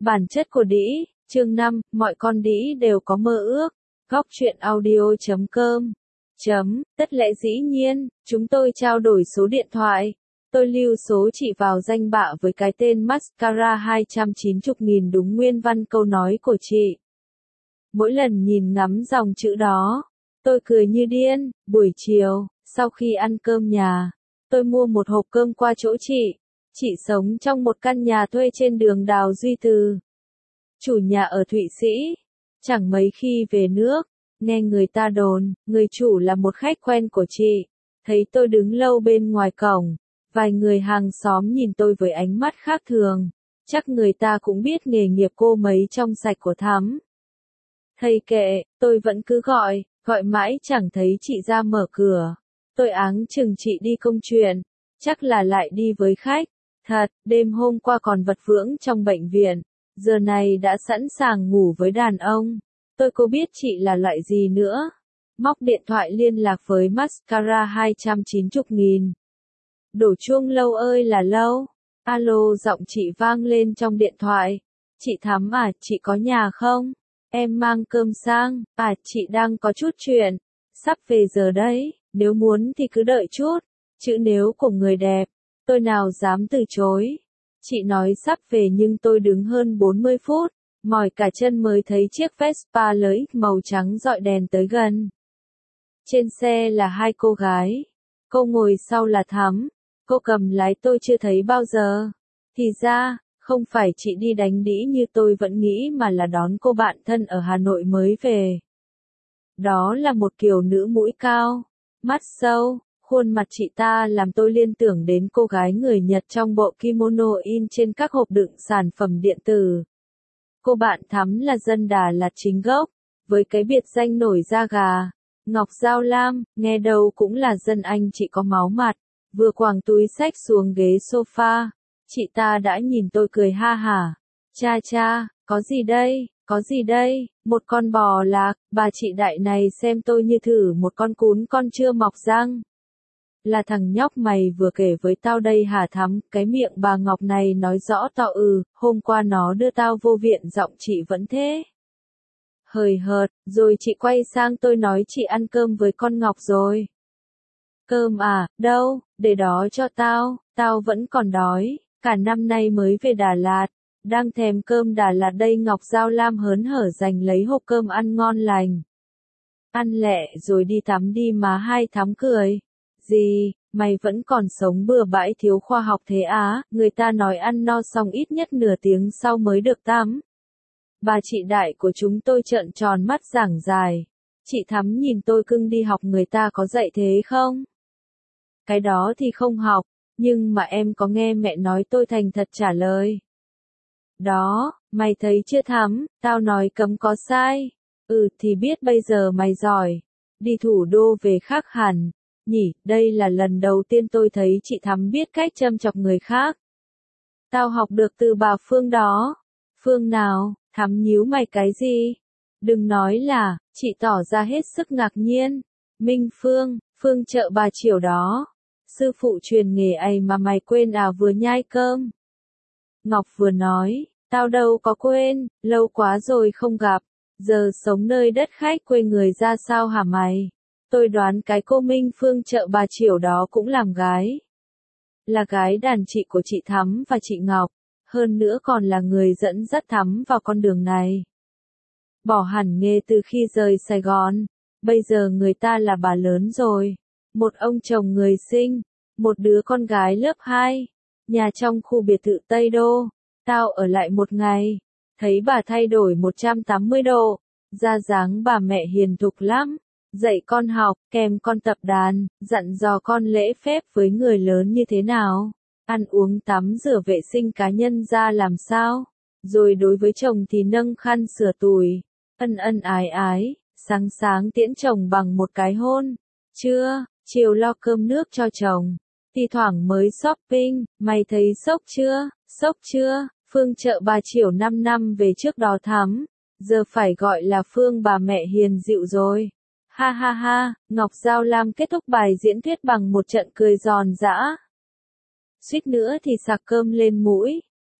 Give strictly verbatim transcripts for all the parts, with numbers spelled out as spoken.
Bản chất của đĩ, chương năm, mọi con đĩ đều có mơ ước. Góc truyện audio chấm com. Chấm, tất lẽ dĩ nhiên, chúng tôi trao đổi số điện thoại. Tôi lưu số chị vào danh bạ với cái tên mascara hai trăm chín mươi nghìn đúng nguyên văn câu nói của chị. Mỗi lần nhìn ngắm dòng chữ đó, tôi cười như điên. Buổi chiều, sau khi ăn cơm nhà, tôi mua một hộp cơm qua chỗ chị. Chị sống trong một căn nhà thuê trên đường Đào Duy Từ. Chủ nhà ở Thụy Sĩ. Chẳng mấy khi về nước, nghe người ta đồn, người chủ là một khách quen của chị. Thấy tôi đứng lâu bên ngoài cổng, vài người hàng xóm nhìn tôi với ánh mắt khác thường. Chắc người ta cũng biết nghề nghiệp cô mấy trong sạch của Thắm. Thầy kệ, tôi vẫn cứ gọi, gọi mãi chẳng thấy chị ra mở cửa. Tôi áng chừng chị đi công chuyện, chắc là lại đi với khách. Thật, đêm hôm qua còn vật vưỡng trong bệnh viện, giờ này đã sẵn sàng ngủ với đàn ông. Tôi có biết chị là loại gì nữa. Móc điện thoại liên lạc với mascara hai trăm chín mươi nghìn. Đổ chuông lâu ơi là lâu. Alo, giọng chị vang lên trong điện thoại. Chị Thắm à, chị có nhà không? Em mang cơm sang. À, chị đang có chút chuyện. Sắp về giờ đấy, nếu muốn thì cứ đợi chút. Chữ nếu của người đẹp, tôi nào dám từ chối. Chị nói sắp về nhưng tôi đứng hơn bốn mươi phút, mỏi cả chân mới thấy chiếc Vespa lờ ích màu trắng dọi đèn tới gần. Trên xe là hai cô gái. Cô ngồi sau là Thắm. Cô cầm lái tôi chưa thấy bao giờ. Thì ra, không phải chị đi đánh đĩ như tôi vẫn nghĩ mà là đón cô bạn thân ở Hà Nội mới về. Đó là một kiểu nữ mũi cao, mắt sâu. Khuôn mặt chị ta làm tôi liên tưởng đến cô gái người Nhật trong bộ kimono in trên các hộp đựng sản phẩm điện tử. Cô bạn Thắm là dân Đà Lạt chính gốc, với cái biệt danh nổi da gà, Ngọc Giao Lam, nghe đâu cũng là dân Anh. Chị có máu mặt, vừa quàng túi xách xuống ghế sofa, chị ta đã nhìn tôi cười ha hả. Cha cha, có gì đây, có gì đây, một con bò lạc, bà chị đại này xem tôi như thử một con cún con chưa mọc răng. Là thằng nhóc mày vừa kể với tao đây hả Thắm? Cái miệng bà Ngọc này nói rõ tao ừ, hôm qua nó đưa tao vô viện giọng chị vẫn thế. Hời hợt, rồi chị quay sang tôi nói chị ăn cơm với con Ngọc rồi. Cơm à, đâu, để đó cho tao, tao vẫn còn đói, cả năm nay mới về Đà Lạt, đang thèm cơm Đà Lạt đây. Ngọc Giao Lam hớn hở giành lấy hộp cơm ăn ngon lành. Ăn lẹ rồi đi tắm đi má. Hai Thắm cười. Gì, mày vẫn còn sống bừa bãi thiếu khoa học thế á? Người ta nói ăn no xong ít nhất nửa tiếng sau mới được tắm. Bà chị đại của chúng tôi trợn tròn mắt giảng dài. Chị Thắm nhìn tôi cưng đi học người ta có dạy thế không? Cái đó thì không học, nhưng mà em có nghe mẹ nói. Tôi thành thật trả lời. Đó, mày thấy chưa Thắm, tao nói cấm có sai. Ừ thì biết bây giờ mày giỏi. Đi thủ đô về khác hẳn. Nhỉ, đây là lần đầu tiên tôi thấy chị Thắm biết cách châm chọc người khác. Tao học được từ bà Phương đó. Phương nào? Thắm nhíu mày cái gì? Đừng nói là, chị tỏ ra hết sức ngạc nhiên. Minh Phương, Phương chợ Bà Chiểu đó. Sư phụ truyền nghề ấy mà mày quên à? Vừa nhai cơm. Ngọc vừa nói, tao đâu có quên, lâu quá rồi không gặp. Giờ sống nơi đất khách quê người ra sao hả mày? Tôi đoán cái cô Minh Phương chợ Bà Chiểu đó cũng làm gái. Là gái đàn chị của chị Thắm và chị Ngọc. Hơn nữa còn là người dẫn dắt Thắm vào con đường này. Bỏ hẳn nghề từ khi rời Sài Gòn. Bây giờ người ta là bà lớn rồi. Một ông chồng người sinh. Một đứa con gái lớp hai. Nhà trong khu biệt thự Tây Đô. Tao ở lại một ngày. Thấy bà thay đổi một trăm tám mươi độ. Da dáng bà mẹ hiền thục lắm. Dạy con học, kèm con tập đàn, dặn dò con lễ phép với người lớn như thế nào, ăn uống tắm rửa vệ sinh cá nhân ra làm sao, rồi đối với chồng thì nâng khăn sửa tủi, ân ân ái ái, sáng sáng tiễn chồng bằng một cái hôn, trưa, chiều lo cơm nước cho chồng, thi thoảng mới shopping. Mày thấy sốc chưa, sốc chưa? Phương chợ Bà Chiểu năm năm về trước đó Thắm, giờ phải gọi là Phương bà mẹ hiền dịu rồi. Ha ha ha, Ngọc Giao Lam kết thúc bài diễn thuyết bằng một trận cười giòn giã. Suýt nữa thì sặc cơm lên mũi.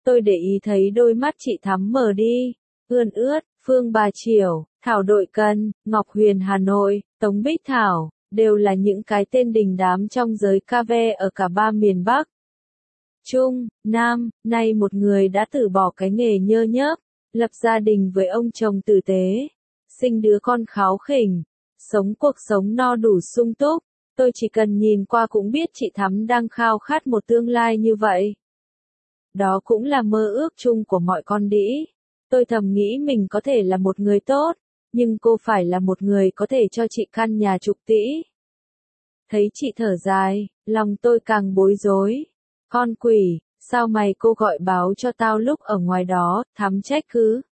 Tôi để ý thấy đôi mắt chị Thắm mờ đi, ươn ướt, Phương Bà Chiểu, Thảo Đội Cần, Ngọc Huyền Hà Nội, Tống Bích Thảo, đều là những cái tên đình đám trong giới ca ve ở cả ba miền Bắc. Trung, Nam, nay một người đã từ bỏ cái nghề nhơ nhớp, lập gia đình với ông chồng tử tế, sinh đứa con kháu khỉnh, sống cuộc sống no đủ sung túc. Tôi chỉ cần nhìn qua cũng biết chị Thắm đang khao khát một tương lai như vậy. Đó cũng là mơ ước chung của mọi con đĩ. Tôi thầm nghĩ mình có thể là một người tốt, nhưng cô phải là một người có thể cho chị căn nhà chục tỷ. Thấy chị thở dài, lòng tôi càng bối rối. Con quỷ, sao mày cô gọi báo cho tao lúc ở ngoài đó, Thắm trách cứ.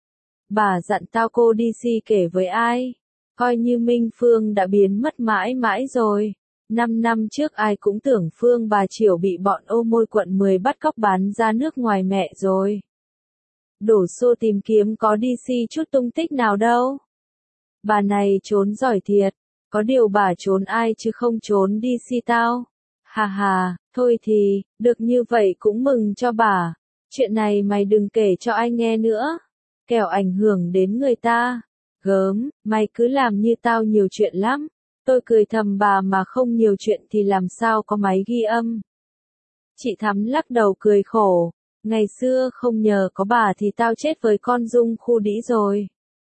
Bà dặn tao cô đi si kể với ai. Coi như Minh Phương đã biến mất mãi mãi rồi. Năm năm trước ai cũng tưởng Phương Bà Chiểu bị bọn ô môi quận mười bắt cóc bán ra nước ngoài mẹ rồi. Đổ xô tìm kiếm có đi si chút tung tích nào đâu. Bà này trốn giỏi thiệt. Có điều bà trốn ai chứ không trốn đi si tao. Hà hà, thôi thì, được như vậy cũng mừng cho bà. Chuyện này mày đừng kể cho ai nghe nữa. Kẻo ảnh hưởng đến người ta. Gớm, mày cứ làm như tao nhiều chuyện lắm. Tôi cười thầm bà mà không nhiều chuyện thì làm sao có máy ghi âm. Chị Thắm lắc đầu cười khổ. Ngày xưa không nhờ có bà thì tao chết với con Dung khu đĩ rồi.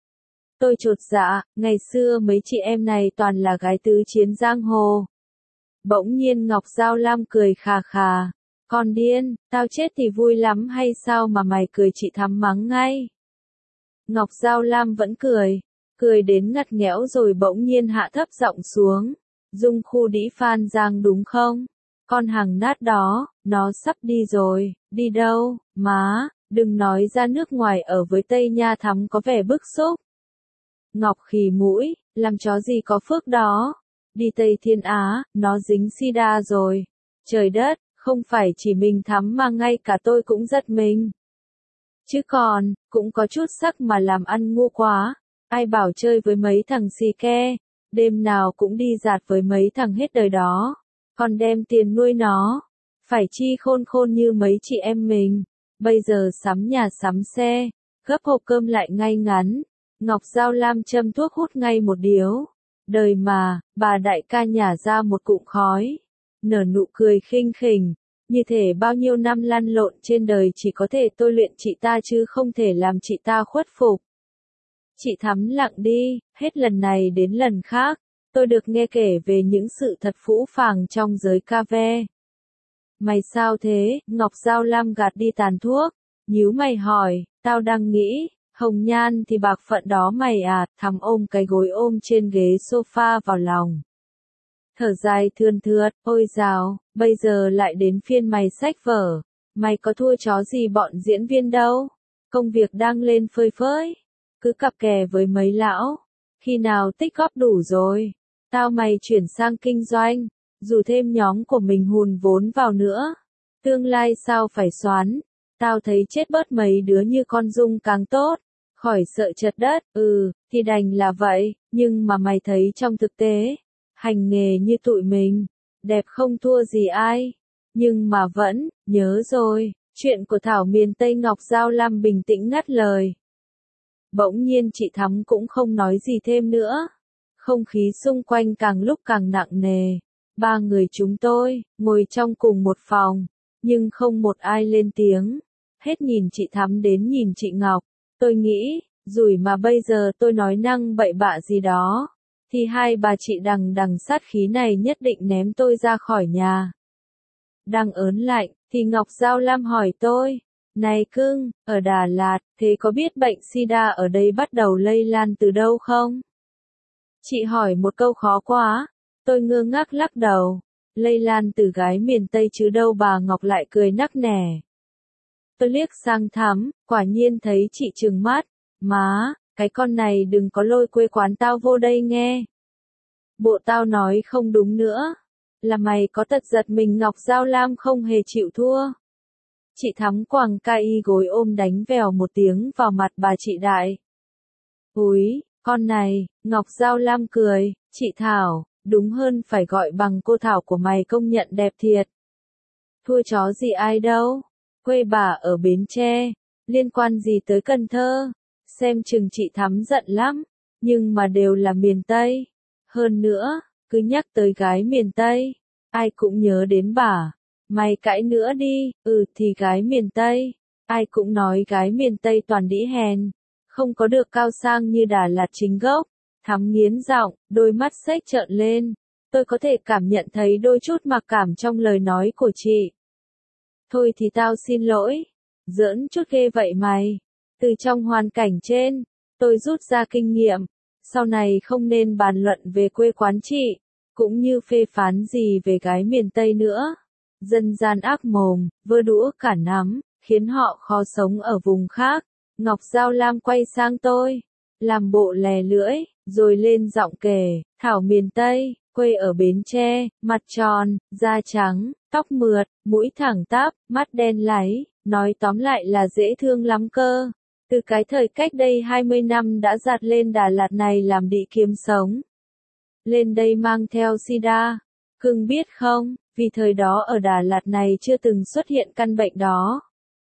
Tôi chột dạ, ngày xưa mấy chị em này toàn là gái tứ chiến giang hồ. Bỗng nhiên Ngọc Giao Lam cười khà khà. Con điên, tao chết thì vui lắm hay sao mà mày cười, chị Thắm mắng ngay. Ngọc Giao Lam vẫn cười, cười đến ngặt nghẽo rồi bỗng nhiên hạ thấp giọng xuống. Dung khu đĩ Phan Giang đúng không? Con hàng nát đó, nó sắp đi rồi, đi đâu, má, đừng nói ra nước ngoài ở với Tây Nha. Thắm có vẻ bức xúc. Ngọc khì mũi, làm chó gì có phước đó. Đi Tây Thiên Á, nó dính sida rồi. Trời đất, không phải chỉ mình Thắm mà ngay cả tôi cũng giật mình. Chứ còn, cũng có chút sắc mà làm ăn ngu quá. Ai bảo chơi với mấy thằng xì ke, đêm nào cũng đi dạt với mấy thằng hết đời đó. Còn đem tiền nuôi nó. Phải chi khôn khôn như mấy chị em mình. Bây giờ sắm nhà sắm xe, gấp hộp cơm lại ngay ngắn. Ngọc Giao Lam châm thuốc hút ngay một điếu. Đời mà, bà đại ca nhả ra một cụm khói. Nở nụ cười khinh khỉnh. Như thể bao nhiêu năm lăn lộn trên đời chỉ có thể tôi luyện chị ta chứ không thể làm chị ta khuất phục. Chị Thắm lặng đi, hết lần này đến lần khác. Tôi được nghe kể về những sự thật phũ phàng trong giới ca ve. Mày sao thế? Ngọc Giao Lam gạt đi tàn thuốc. Nhíu mày hỏi, tao đang nghĩ. Hồng nhan thì bạc phận đó mày à. Thắm ôm cái gối ôm trên ghế sofa vào lòng. Thở dài thườn thượt, ôi dào, bây giờ lại đến phiên mày xách vở. Mày có thua chó gì bọn diễn viên đâu. Công việc đang lên phơi phới. Cứ cặp kè với mấy lão. Khi nào tích góp đủ rồi, tao mày chuyển sang kinh doanh. Dù thêm nhóm của mình hùn vốn vào nữa. Tương lai sao phải xoắn. Tao thấy chết bớt mấy đứa như con Dung càng tốt. Khỏi sợ chật đất, ừ, thì đành là vậy, nhưng mà mày thấy trong thực tế, hành nghề như tụi mình, đẹp không thua gì ai. Nhưng mà vẫn, nhớ rồi, chuyện của Thảo miền Tây. Ngọc Giao Lam bình tĩnh ngắt lời. Bỗng nhiên chị Thắm cũng không nói gì thêm nữa. Không khí xung quanh càng lúc càng nặng nề. Ba người chúng tôi, ngồi trong cùng một phòng, nhưng không một ai lên tiếng. Hết nhìn chị Thắm đến nhìn chị Ngọc. Tôi nghĩ, rủi mà bây giờ tôi nói năng bậy bạ gì đó, thì hai bà chị đằng đằng sát khí này nhất định ném tôi ra khỏi nhà. Đang ớn lạnh, thì Ngọc Giao Lam hỏi tôi, này cưng, ở Đà Lạt, thế có biết bệnh sida ở đây bắt đầu lây lan từ đâu không? Chị hỏi một câu khó quá, tôi ngơ ngác lắc đầu, lây lan từ gái miền Tây chứ đâu. Bà Ngọc lại cười nắc nẻ. Tôi liếc sang Thắm, quả nhiên thấy chị trừng mắt. Má, cái con này đừng có lôi quê quán tao vô đây nghe. Bộ tao nói không đúng nữa. Là mày có tật giật mình. Ngọc Giao Lam không hề chịu thua. Chị Thắm quàng cai gối ôm đánh vèo một tiếng vào mặt bà chị đại. Úi, con này, Ngọc Giao Lam cười, chị Thảo, đúng hơn phải gọi bằng cô Thảo của mày, công nhận đẹp thiệt. Thua chó gì ai đâu. Quê bà ở Bến Tre, liên quan gì tới Cần Thơ? Xem chừng chị Thắm giận lắm, nhưng mà đều là miền Tây. Hơn nữa, cứ nhắc tới gái miền Tây, ai cũng nhớ đến bà. Mày cãi nữa đi, ừ thì gái miền Tây, ai cũng nói gái miền Tây toàn đĩ hèn, không có được cao sang như Đà Lạt chính gốc. Thắm nghiến giọng, đôi mắt xếch trợn lên. Tôi có thể cảm nhận thấy đôi chút mặc cảm trong lời nói của chị. Thôi thì tao xin lỗi. Giỡn chút ghê vậy mày. Từ trong hoàn cảnh trên, tôi rút ra kinh nghiệm. Sau này không nên bàn luận về quê quán chị, cũng như phê phán gì về gái miền Tây nữa. Dân gian ác mồm, vơ đũa cả nắm, khiến họ khó sống ở vùng khác. Ngọc Giao Lam quay sang tôi, làm bộ lè lưỡi, rồi lên giọng kể, Thảo miền Tây, quê ở Bến Tre, mặt tròn, da trắng, tóc mượt, mũi thẳng tắp, mắt đen láy, nói tóm lại là dễ thương lắm cơ. Từ cái thời cách đây hai mươi năm đã dạt lên Đà Lạt này làm đĩ kiếm sống. Lên đây mang theo sida. Cưng biết không, vì thời đó ở Đà Lạt này chưa từng xuất hiện căn bệnh đó.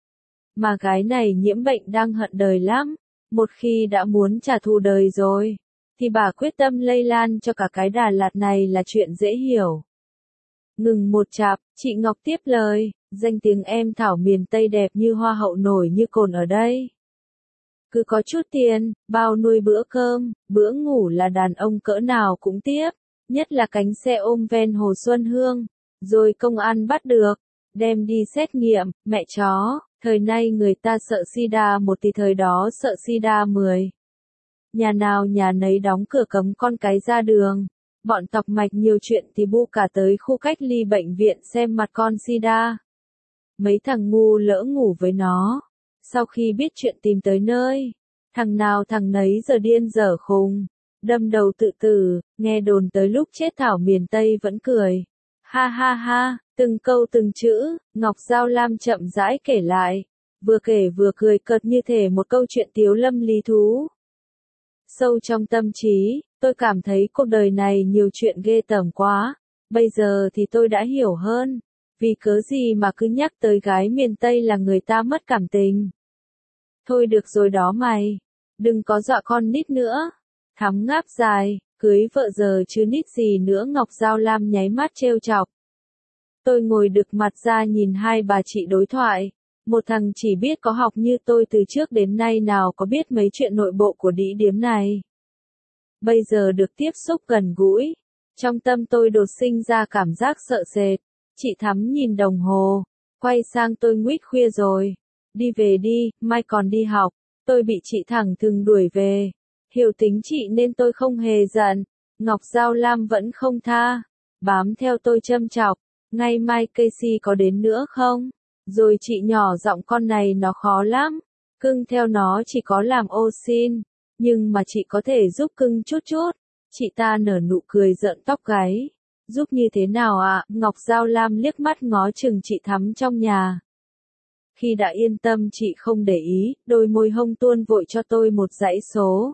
Mà gái này nhiễm bệnh đang hận đời lắm. Một khi đã muốn trả thù đời rồi, thì bà quyết tâm lây lan cho cả cái Đà Lạt này là chuyện dễ hiểu. Ngừng một chạp, chị Ngọc tiếp lời, danh tiếng em Thảo miền Tây đẹp như hoa hậu nổi như cồn ở đây. Cứ có chút tiền, bao nuôi bữa cơm, bữa ngủ là đàn ông cỡ nào cũng tiếp, nhất là cánh xe ôm ven Hồ Xuân Hương, rồi công an bắt được, đem đi xét nghiệm, mẹ chó, thời nay người ta sợ sida một thì thời đó sợ sida mười. Nhà nào nhà nấy đóng cửa cấm con cái ra đường, bọn tọc mạch nhiều chuyện thì bu cả tới khu cách ly bệnh viện xem mặt con sida. Mấy thằng ngu lỡ ngủ với nó. Sau khi biết chuyện tìm tới nơi, thằng nào thằng nấy giờ điên dở khùng, đâm đầu tự tử, nghe đồn tới lúc chết Thảo miền Tây vẫn cười. Ha ha ha, từng câu từng chữ, Ngọc Giao Lam chậm rãi kể lại, vừa kể vừa cười cợt như thể một câu chuyện tiếu lâm lý thú. Sâu trong tâm trí, tôi cảm thấy cuộc đời này nhiều chuyện ghê tởm quá, bây giờ thì tôi đã hiểu hơn, vì cớ gì mà cứ nhắc tới gái miền Tây là người ta mất cảm tình. Thôi được rồi đó mày, đừng có dọa con nít nữa. Thắm ngáp dài, cưới vợ giờ chứ nít gì nữa. Ngọc Giao Lam nháy mắt trêu chọc. Tôi ngồi đực mặt ra nhìn hai bà chị đối thoại. Một thằng chỉ biết có học như tôi từ trước đến nay nào có biết mấy chuyện nội bộ của đĩ điếm này. Bây giờ được tiếp xúc gần gũi, trong tâm tôi đột sinh ra cảm giác sợ sệt. Chị Thắm nhìn đồng hồ, quay sang tôi, nguýt khuya rồi. Đi về đi, mai còn đi học. Tôi bị chị thẳng thừng đuổi về. Hiểu tính chị nên tôi không hề giận. Ngọc Giao Lam vẫn không tha, bám theo tôi châm chọc. Ngày mai Casey có đến nữa không? Rồi chị nhỏ giọng, con này nó khó lắm. Cưng theo nó chỉ có làm ô xin. Nhưng mà chị có thể giúp cưng chút chút. Chị ta nở nụ cười rợn tóc gáy. Giúp như thế nào ạ? À? Ngọc Giao Lam liếc mắt ngó chừng chị Thắm trong nhà. Khi đã yên tâm chị không để ý, đôi môi hông tuôn vội cho tôi một dãy số.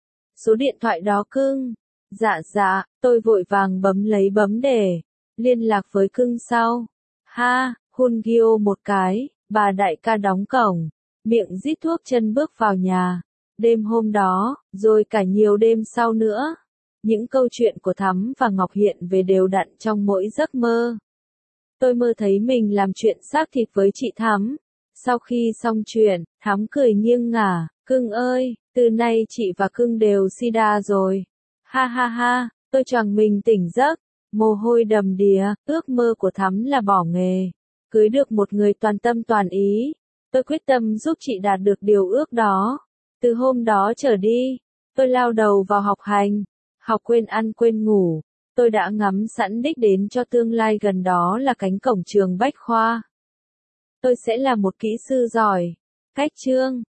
Số điện thoại đó cưng. Dạ dạ, tôi vội vàng bấm lấy bấm để liên lạc với cưng sau. Ha, hun gio một cái, bà đại ca đóng cổng, miệng rít thuốc chân bước vào nhà. Đêm hôm đó, rồi cả nhiều đêm sau nữa, những câu chuyện của Thắm và Ngọc hiện về đều đặn trong mỗi giấc mơ. Tôi mơ thấy mình làm chuyện xác thịt với chị Thắm. Sau khi xong chuyện, Thắm cười nghiêng ngả, cưng ơi, từ nay chị và cưng đều sida rồi. Ha ha ha, tôi choàng mình tỉnh giấc, mồ hôi đầm đìa, ước mơ của Thắm là bỏ nghề, cưới được một người toàn tâm toàn ý. Tôi quyết tâm giúp chị đạt được điều ước đó. Từ hôm đó trở đi, tôi lao đầu vào học hành, học quên ăn quên ngủ. Tôi đã ngắm sẵn đích đến cho tương lai gần đó là cánh cổng trường Bách Khoa. Tôi sẽ là một kỹ sư giỏi. Cách chương